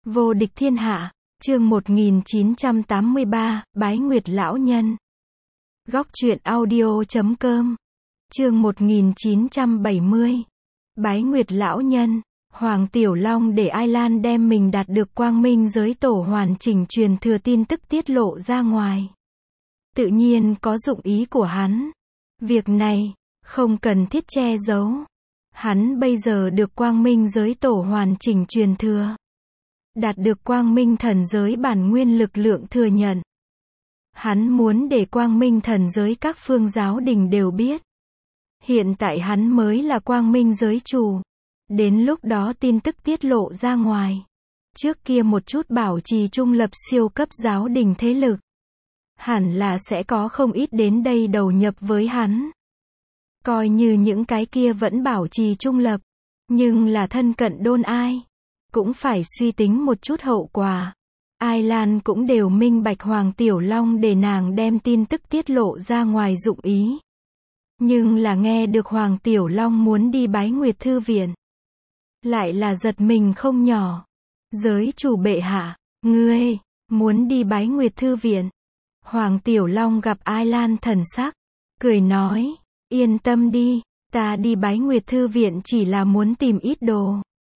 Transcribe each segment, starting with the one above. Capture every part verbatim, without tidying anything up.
Vô địch thiên hạ, chương một nghìn chín trăm tám mươi ba, Bái Nguyệt Lão Nhân. Góc truyện audio chấm com. Chương một nghìn chín trăm bảy mươi. Bái Nguyệt Lão Nhân. Hoàng Tiểu Long để Ai Lan đem mình đạt được quang minh giới tổ hoàn chỉnh truyền thừa tin tức tiết lộ ra ngoài. Tự nhiên có dụng ý của hắn. Việc này, không cần thiết che giấu. Hắn bây giờ được quang minh giới tổ hoàn chỉnh truyền thừa. Đạt được quang minh thần giới bản nguyên lực lượng thừa nhận. Hắn muốn để quang minh thần giới các phương giáo đình đều biết. Hiện tại hắn mới là quang minh giới chủ. Đến lúc đó tin tức tiết lộ ra ngoài. Trước kia một chút bảo trì trung lập siêu cấp giáo đình thế lực. Hẳn là sẽ có không ít đến đây đầu nhập với hắn. Coi như những cái kia vẫn bảo trì trung lập. Nhưng là thân cận đôn ai. Cũng phải suy tính một chút hậu quả. Ai Lan cũng đều minh bạch Hoàng Tiểu Long để nàng đem tin tức tiết lộ ra ngoài dụng ý. Nhưng là nghe được Hoàng Tiểu Long muốn đi bái Nguyệt Thư Viện. Lại là giật mình không nhỏ. Giới chủ bệ hạ, ngươi, muốn đi bái Nguyệt Thư Viện. Hoàng Tiểu Long gặp Ai Lan thần sắc, cười nói, yên tâm đi, ta đi bái Nguyệt Thư Viện chỉ là muốn tìm ít đồ.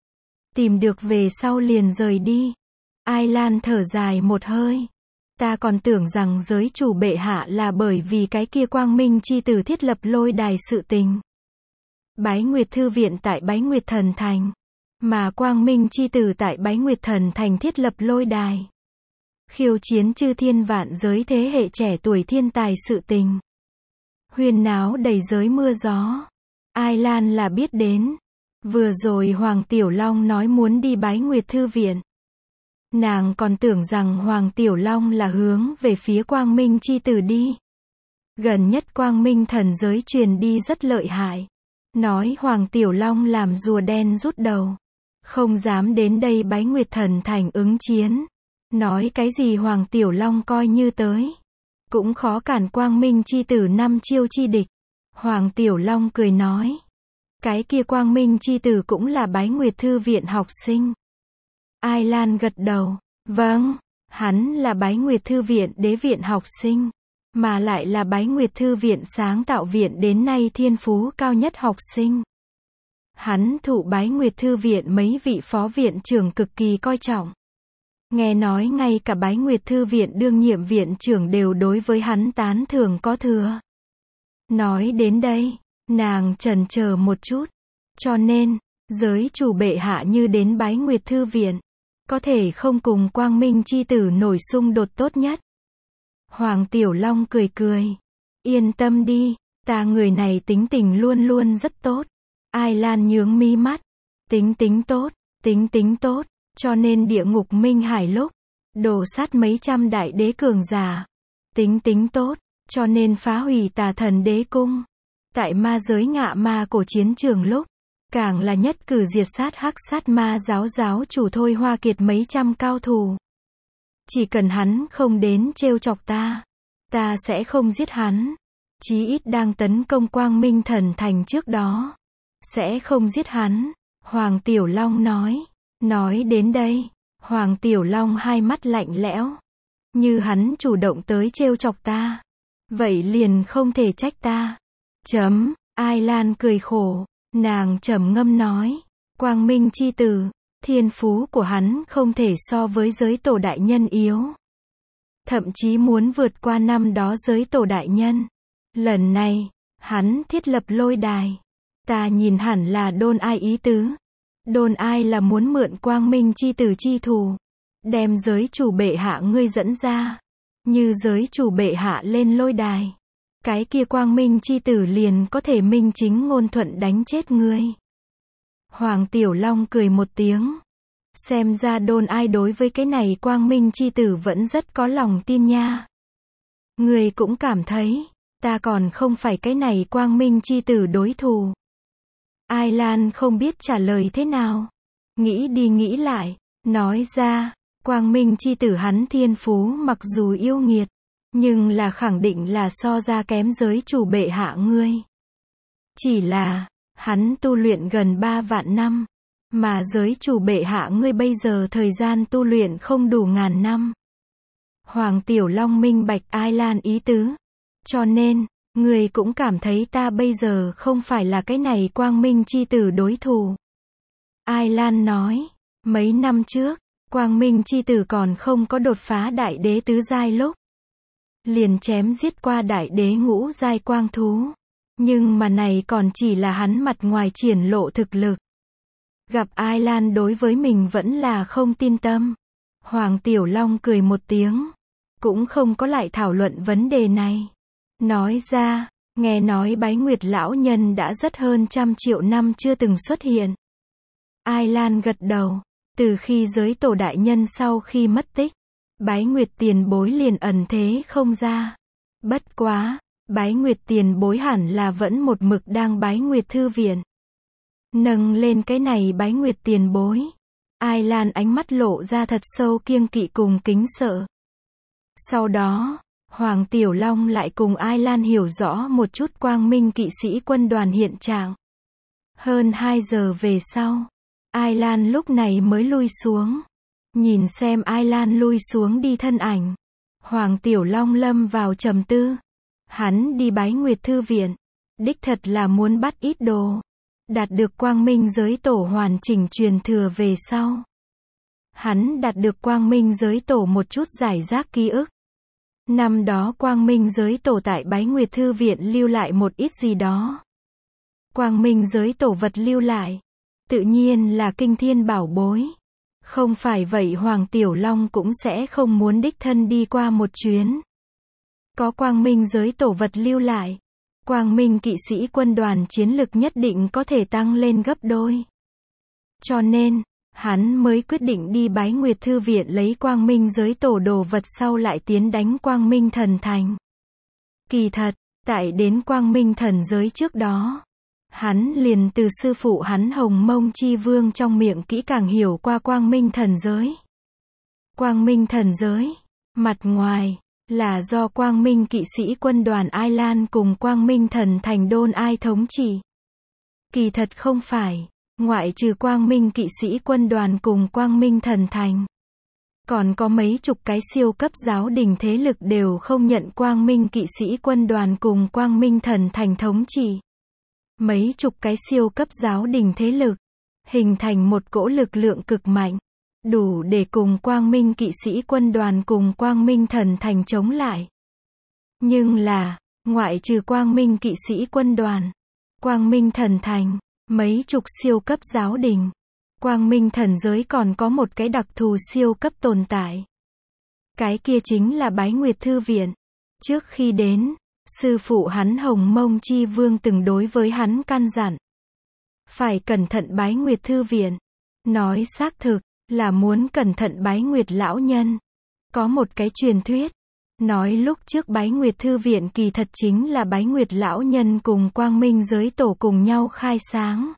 Tìm được về sau liền rời đi. Ai Lan thở dài một hơi. Ta còn tưởng rằng giới chủ bệ hạ là bởi vì cái kia quang minh chi tử thiết lập lôi đài sự tình. Bái Nguyệt Thư Viện tại Bái Nguyệt Thần Thành. Mà quang minh chi tử tại Bái Nguyệt Thần Thành thiết lập lôi đài. Khiêu chiến chư thiên vạn giới thế hệ trẻ tuổi thiên tài sự tình. Huyên náo đầy giới mưa gió. Ai Lan là biết đến. Vừa rồi Hoàng Tiểu Long nói muốn đi bái Nguyệt Thư Viện. Nàng còn tưởng rằng Hoàng Tiểu Long là hướng về phía quang minh chi tử đi. Gần nhất quang minh thần giới truyền đi rất lợi hại. Nói Hoàng Tiểu Long làm rùa đen rút đầu. Không dám đến đây bái Nguyệt Thần Thành ứng chiến. Nói cái gì Hoàng Tiểu Long coi như tới. Cũng khó cản quang minh chi tử năm chiêu chi địch. Hoàng Tiểu Long cười nói. Cái kia quang minh chi tử cũng là bái Nguyệt Thư Viện học sinh. Ai Lan gật đầu. Vâng, hắn là bái Nguyệt Thư Viện đế viện học sinh. Mà lại là bái Nguyệt Thư Viện sáng tạo viện đến nay thiên phú cao nhất học sinh. Hắn thụ bái Nguyệt Thư Viện mấy vị phó viện trưởng cực kỳ coi trọng. Nghe nói ngay cả bái Nguyệt Thư Viện đương nhiệm viện trưởng đều đối với hắn tán thưởng có thừa. Nói đến đây, nàng chần chờ một chút. Cho nên, giới chủ bệ hạ như đến bái Nguyệt Thư Viện. Có thể không cùng quang minh chi tử nổi xung đột tốt nhất. Hoàng Tiểu Long cười cười. Yên tâm đi, ta người này tính tình luôn luôn rất tốt. Ai Lan nhướng mi mắt. Tính tính tốt, tính tính tốt. Cho nên địa ngục minh hải lúc. Đổ sát mấy trăm đại đế cường giả. Tính tính tốt. Cho nên phá hủy tà thần đế cung. Tại ma giới ngạ ma cổ chiến trường lúc. Càng là nhất cử diệt sát hắc sát ma giáo giáo chủ Thôi Hoa Kiệt mấy trăm cao thủ. Chỉ cần hắn không đến trêu chọc ta. Ta sẽ không giết hắn. Chí ít đang tấn công quang minh thần thành trước đó. Sẽ không giết hắn. Hoàng Tiểu Long nói. Nói đến đây. Hoàng Tiểu Long hai mắt lạnh lẽo. Như hắn chủ động tới trêu chọc ta. Vậy liền không thể trách ta. Chấm. Ai Lan cười khổ. Nàng trầm ngâm nói. Quang minh chi tử. Thiên phú của hắn không thể so với giới tổ đại nhân yếu. Thậm chí muốn vượt qua năm đó giới tổ đại nhân. Lần này, hắn thiết lập lôi đài. Ta nhìn hẳn là đôn ai ý tứ. Đôn ai là muốn mượn quang minh chi tử chi thù. Đem giới chủ bệ hạ ngươi dẫn ra. Như giới chủ bệ hạ lên lôi đài. Cái kia quang minh chi tử liền có thể minh chính ngôn thuận đánh chết ngươi. Hoàng Tiểu Long cười một tiếng. Xem ra đôn ai đối với cái này quang minh chi tử vẫn rất có lòng tin nha. Ngươi cũng cảm thấy, ta còn không phải cái này quang minh chi tử đối thủ. Ai Lan không biết trả lời thế nào. Nghĩ đi nghĩ lại, nói ra, quang minh chi tử hắn thiên phú mặc dù yêu nghiệt. Nhưng là khẳng định là so ra kém giới chủ bệ hạ ngươi. Chỉ là, hắn tu luyện gần ba vạn năm. Mà giới chủ bệ hạ ngươi bây giờ thời gian tu luyện không đủ ngàn năm. Hoàng Tiểu Long minh bạch Ai Lan ý tứ. Cho nên, người cũng cảm thấy ta bây giờ không phải là cái này quang minh chi tử đối thủ. Ai Lan nói, mấy năm trước, quang minh chi tử còn không có đột phá đại đế tứ giai lúc. Liền chém giết qua đại đế ngũ giai quang thú. Nhưng mà này còn chỉ là hắn mặt ngoài triển lộ thực lực. Gặp Ai Lan đối với mình vẫn là không tin tâm. Hoàng Tiểu Long cười một tiếng. Cũng không có lại thảo luận vấn đề này. Nói ra, nghe nói Bái Nguyệt lão nhân đã rất hơn trăm triệu năm chưa từng xuất hiện. Ai Lan gật đầu. Từ khi giới tổ đại nhân sau khi mất tích, Bái Nguyệt tiền bối liền ẩn thế không ra. Bất quá, Bái Nguyệt tiền bối hẳn là vẫn một mực đang Bái Nguyệt thư viện. Nâng lên cái này Bái Nguyệt tiền bối. Ai Lan ánh mắt lộ ra thật sâu kiêng kỵ cùng kính sợ. Sau đó, Hoàng Tiểu Long lại cùng Ai Lan hiểu rõ một chút quang minh kỵ sĩ quân đoàn hiện trạng. Hơn hai giờ về sau, Ai Lan lúc này mới lui xuống. Nhìn xem Ai Lan lui xuống đi thân ảnh. Hoàng Tiểu Long lâm vào trầm tư. Hắn đi Bái Nguyệt thư viện. Đích thật là muốn bắt ít đồ. Đạt được quang minh giới tổ hoàn chỉnh truyền thừa về sau. Hắn đạt được quang minh giới tổ một chút giải rác ký ức. Năm đó quang minh giới tổ tại Bái Nguyệt thư viện lưu lại một ít gì đó. Quang minh giới tổ vật lưu lại. Tự nhiên là kinh thiên bảo bối. Không phải vậy Hoàng Tiểu Long cũng sẽ không muốn đích thân đi qua một chuyến. Có quang minh giới tổ vật lưu lại. Quang minh kỵ sĩ quân đoàn chiến lực nhất định có thể tăng lên gấp đôi. Cho nên, hắn mới quyết định đi Bái Nguyệt thư viện lấy quang minh giới tổ đồ vật sau lại tiến đánh quang minh thần thành. Kỳ thật, tại đến quang minh thần giới trước đó, hắn liền từ sư phụ hắn Hồng Mông Chi Vương trong miệng kỹ càng hiểu qua quang minh thần giới. Quang minh thần giới, mặt ngoài, là do quang minh kỵ sĩ quân đoàn Ai Lan cùng quang minh thần thành Đôn Ai thống trị. Kỳ thật không phải, ngoại trừ quang minh kỵ sĩ quân đoàn cùng quang minh thần thành. Còn có mấy chục cái siêu cấp giáo đình thế lực đều không nhận quang minh kỵ sĩ quân đoàn cùng quang minh thần thành thống trị. Mấy chục cái siêu cấp giáo đình thế lực, hình thành một cỗ lực lượng cực mạnh, đủ để cùng quang minh kỵ sĩ quân đoàn cùng quang minh thần thành chống lại. Nhưng là, ngoại trừ quang minh kỵ sĩ quân đoàn, quang minh thần thành, mấy chục siêu cấp giáo đình, quang minh thần giới còn có một cái đặc thù siêu cấp tồn tại. Cái kia chính là Bái Nguyệt thư viện. Trước khi đến, sư phụ hắn Hồng Mông Chi Vương từng đối với hắn căn dặn. Phải cẩn thận Bái Nguyệt thư viện. Nói xác thực, là muốn cẩn thận Bái Nguyệt lão nhân. Có một cái truyền thuyết, nói lúc trước Bái Nguyệt thư viện kỳ thật chính là Bái Nguyệt lão nhân cùng quang minh giới tổ cùng nhau khai sáng.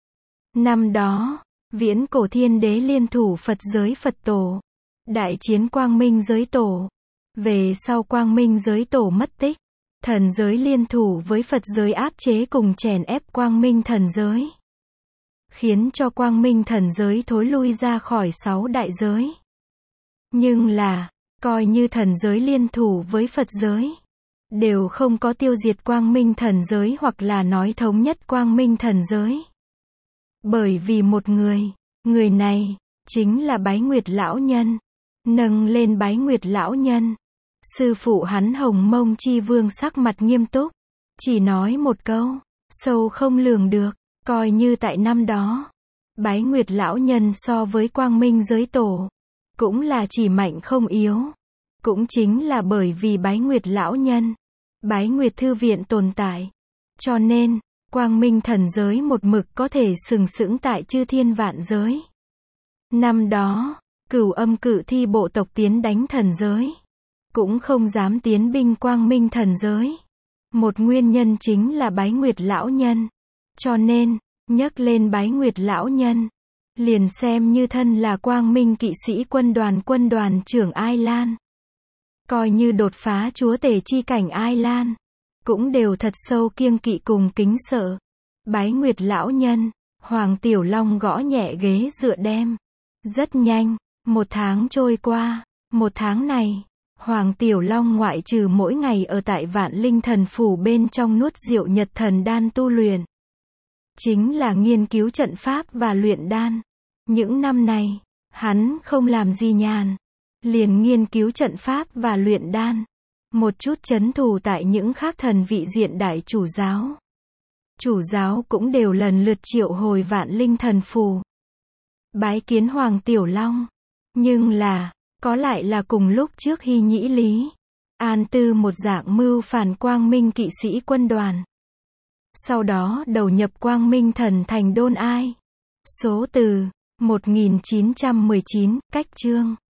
Năm đó, viễn cổ thiên đế liên thủ Phật giới Phật tổ. Đại chiến quang minh giới tổ. Về sau quang minh giới tổ mất tích. Thần giới liên thủ với Phật giới áp chế cùng chèn ép quang minh thần giới. Khiến cho quang minh thần giới thối lui ra khỏi sáu đại giới. Nhưng là, coi như thần giới liên thủ với Phật giới, đều không có tiêu diệt quang minh thần giới hoặc là nói thống nhất quang minh thần giới. Bởi vì một người, người này, chính là Bái Nguyệt lão nhân. Nâng lên Bái Nguyệt lão nhân. Sư phụ hắn Hồng Mông Chi Vương sắc mặt nghiêm túc. Chỉ nói một câu, sâu không lường được, coi như tại năm đó. Bái Nguyệt lão nhân so với quang minh giới tổ, cũng là chỉ mạnh không yếu. Cũng chính là bởi vì Bái Nguyệt lão nhân, Bái Nguyệt thư viện tồn tại. Cho nên, quang minh thần giới một mực có thể sừng sững tại chư thiên vạn giới. Năm đó, Cửu Âm Cự Thi bộ tộc tiến đánh thần giới, cũng không dám tiến binh quang minh thần giới. Một nguyên nhân chính là Bái Nguyệt lão nhân. Cho nên, nhắc lên Bái Nguyệt lão nhân, liền xem như thân là quang minh kỵ sĩ quân đoàn quân đoàn trưởng Ai Lan. Coi như đột phá chúa tể chi cảnh Ai Lan, cũng đều thật sâu kiêng kỵ cùng kính sợ. Bái Nguyệt lão nhân, Hoàng Tiểu Long gõ nhẹ ghế dựa đem. Rất nhanh, một tháng trôi qua, một tháng này, Hoàng Tiểu Long ngoại trừ mỗi ngày ở tại Vạn Linh Thần Phủ bên trong nuốt rượu Nhật Thần Đan tu luyện, chính là nghiên cứu trận pháp và luyện đan. Những năm này, hắn không làm gì nhàn, liền nghiên cứu trận pháp và luyện đan, một chút trấn thủ tại những khác thần vị diện đại chủ giáo. Chủ giáo cũng đều lần lượt triệu hồi Vạn Linh Thần Phủ, bái kiến Hoàng Tiểu Long. Nhưng là, có lại là cùng lúc trước Hy Nhĩ Lý, An Tư một dạng mưu phản Quang Minh kỵ sĩ quân đoàn. Sau đó đầu nhập Quang Minh Thần thành Đôn Ai. Số từ một nghìn chín trăm mười chín, cách chương